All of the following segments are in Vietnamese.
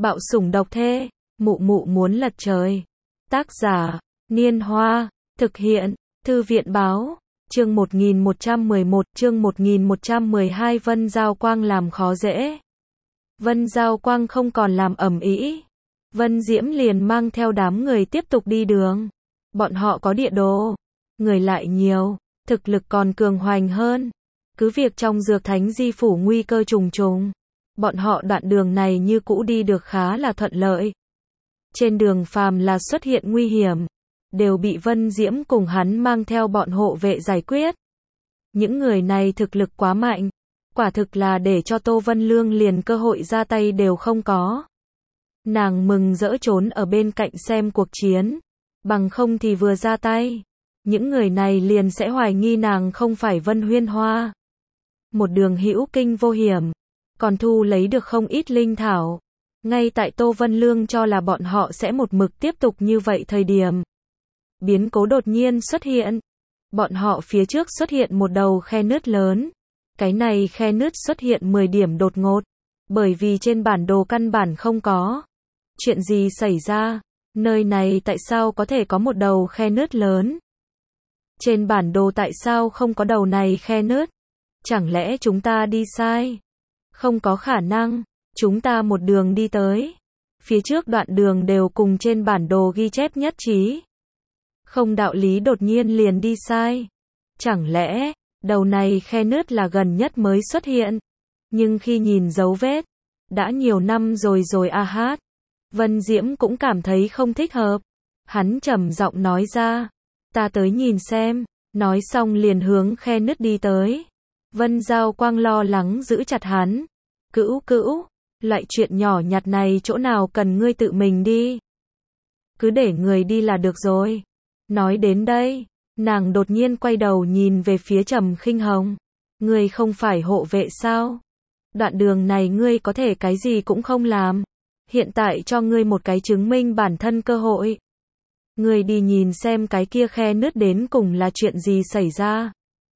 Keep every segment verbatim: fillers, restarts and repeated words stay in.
Bạo sủng độc thê, mụ mụ muốn lật trời. Tác giả, Niên Hoa, thực hiện, Thư viện báo, chương một nghìn một trăm mười một, chương một nghìn một trăm mười hai Vân Giao Quang làm khó dễ. Vân Giao Quang không còn làm ầm ĩ. Vân Diễm liền mang theo đám người tiếp tục đi đường. Bọn họ có địa đồ, người lại nhiều, thực lực còn cường hoành hơn. Cứ việc trong Dược Thánh Di Phủ nguy cơ trùng trùng, bọn họ đoạn đường này như cũ đi được khá là thuận lợi. Trên đường phàm là xuất hiện nguy hiểm, đều bị Vân Diễm cùng hắn mang theo bọn hộ vệ giải quyết. Những người này thực lực quá mạnh, quả thực là để cho Tô Vân Lương liền cơ hội ra tay đều không có. Nàng mừng rỡ trốn ở bên cạnh xem cuộc chiến, bằng không thì vừa ra tay, những người này liền sẽ hoài nghi nàng không phải Vân Huyên Hoa. Một đường hữu kinh vô hiểm, còn thu lấy được không ít linh thảo. Ngay tại Tô Vân Lương cho là bọn họ sẽ một mực tiếp tục như vậy thời điểm, biến cố đột nhiên xuất hiện. Bọn họ phía trước xuất hiện một đầu khe nứt lớn. Cái này khe nứt xuất hiện mười điểm đột ngột, bởi vì trên bản đồ căn bản không có. Chuyện gì xảy ra? Nơi này tại sao có thể có một đầu khe nứt lớn? Trên bản đồ tại sao không có đầu này khe nứt? Chẳng lẽ chúng ta đi sai? Không có khả năng, chúng ta một đường đi tới. Phía trước đoạn đường đều cùng trên bản đồ ghi chép nhất trí. Không đạo lý đột nhiên liền đi sai. Chẳng lẽ, đầu này khe nứt là gần nhất mới xuất hiện? Nhưng khi nhìn dấu vết, đã nhiều năm rồi rồi a hát. Vân Diễm cũng cảm thấy không thích hợp. Hắn trầm giọng nói ra, ta tới nhìn xem. Nói xong liền hướng khe nứt đi tới. Vân Giao Quang lo lắng giữ chặt hắn. Cữu cữu, loại chuyện nhỏ nhặt này chỗ nào cần ngươi tự mình đi. Cứ để người đi là được rồi. Nói đến đây, nàng đột nhiên quay đầu nhìn về phía Trầm Khinh Hồng. Ngươi không phải hộ vệ sao? Đoạn đường này ngươi có thể cái gì cũng không làm. Hiện tại cho ngươi một cái chứng minh bản thân cơ hội. Ngươi đi nhìn xem cái kia khe nứt đến cùng là chuyện gì xảy ra.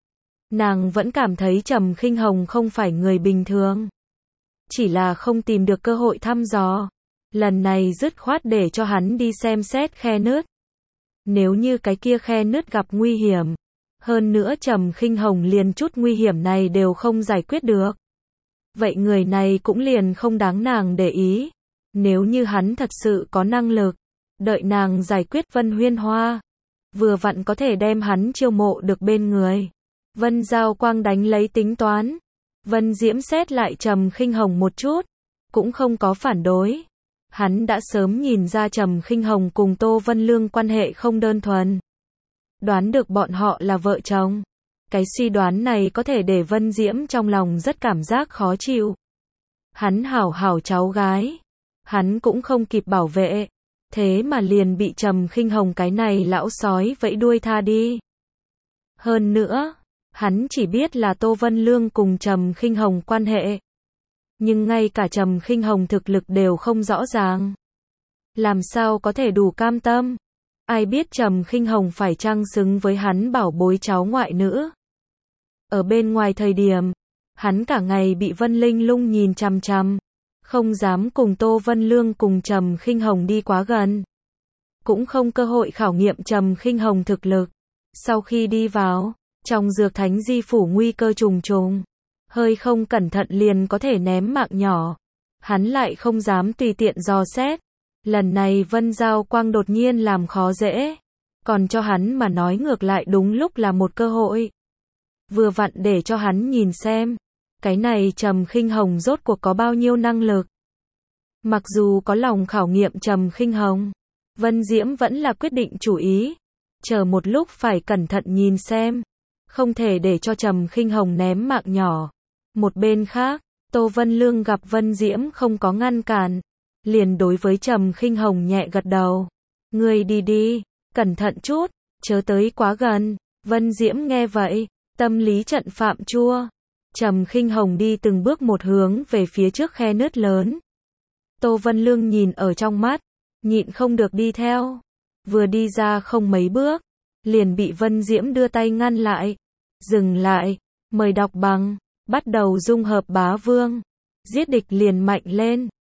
Nàng vẫn cảm thấy Trầm Khinh Hồng không phải người bình thường. Chỉ là không tìm được cơ hội thăm dò. Lần này dứt khoát để cho hắn đi xem xét khe nứt. Nếu như cái kia khe nứt gặp nguy hiểm, hơn nữa Trầm Khinh Hồng liền chút nguy hiểm này đều không giải quyết được, vậy người này cũng liền không đáng nàng để ý. Nếu như hắn thật sự có năng lực, đợi nàng giải quyết Vân Huyên Hoa, vừa vặn có thể đem hắn chiêu mộ được bên người. Vân Giao Quang đánh lấy tính toán. Vân Diễm xét lại Trầm Khinh Hồng một chút, cũng không có phản đối. Hắn đã sớm nhìn ra Trầm Khinh Hồng cùng Tô Vân Lương quan hệ không đơn thuần. Đoán được bọn họ là vợ chồng. Cái suy đoán này có thể để Vân Diễm trong lòng rất cảm giác khó chịu. Hắn hảo hảo cháu gái, hắn cũng không kịp bảo vệ, thế mà liền bị Trầm Khinh Hồng cái này lão sói vẫy đuôi tha đi. Hơn nữa, hắn chỉ biết là Tô Vân Lương cùng Trầm Khinh Hồng quan hệ, nhưng ngay cả Trầm Khinh Hồng thực lực đều không rõ ràng. Làm sao có thể đủ cam tâm? Ai biết Trầm Khinh Hồng phải chăng xứng với hắn bảo bối cháu ngoại nữ? Ở bên ngoài thời điểm, hắn cả ngày bị Vân Linh Lung nhìn chằm chằm, không dám cùng Tô Vân Lương cùng Trầm Khinh Hồng đi quá gần, cũng không cơ hội khảo nghiệm Trầm Khinh Hồng thực lực. Sau khi đi vào, trong Dược Thánh Di Phủ nguy cơ trùng trùng, hơi không cẩn thận liền có thể ném mạng nhỏ. Hắn lại không dám tùy tiện dò xét. Lần này Vân Giao Quang đột nhiên làm khó dễ, còn cho hắn mà nói ngược lại đúng lúc là một cơ hội. Vừa vặn để cho hắn nhìn xem, cái này Trầm Khinh Hồng rốt cuộc có bao nhiêu năng lực. Mặc dù có lòng khảo nghiệm Trầm Khinh Hồng, Vân Diễm vẫn là quyết định chủ ý. Chờ một lúc phải cẩn thận nhìn xem, không thể để cho Trầm Khinh Hồng ném mạng nhỏ. Một bên khác, Tô Vân Lương gặp Vân Diễm không có ngăn cản, liền đối với Trầm Khinh Hồng nhẹ gật đầu. Ngươi đi đi, cẩn thận chút, chớ tới quá gần. Vân Diễm nghe vậy, tâm lý trận phạm chua. Trầm Khinh Hồng đi từng bước một hướng về phía trước khe nứt lớn. Tô Vân Lương nhìn ở trong mắt, nhịn không được đi theo. Vừa đi ra không mấy bước, liền bị Vân Diễm đưa tay ngăn lại. Dừng lại, mời đọc bằng, bắt đầu dung hợp bá vương. Giết địch liền mạnh lên.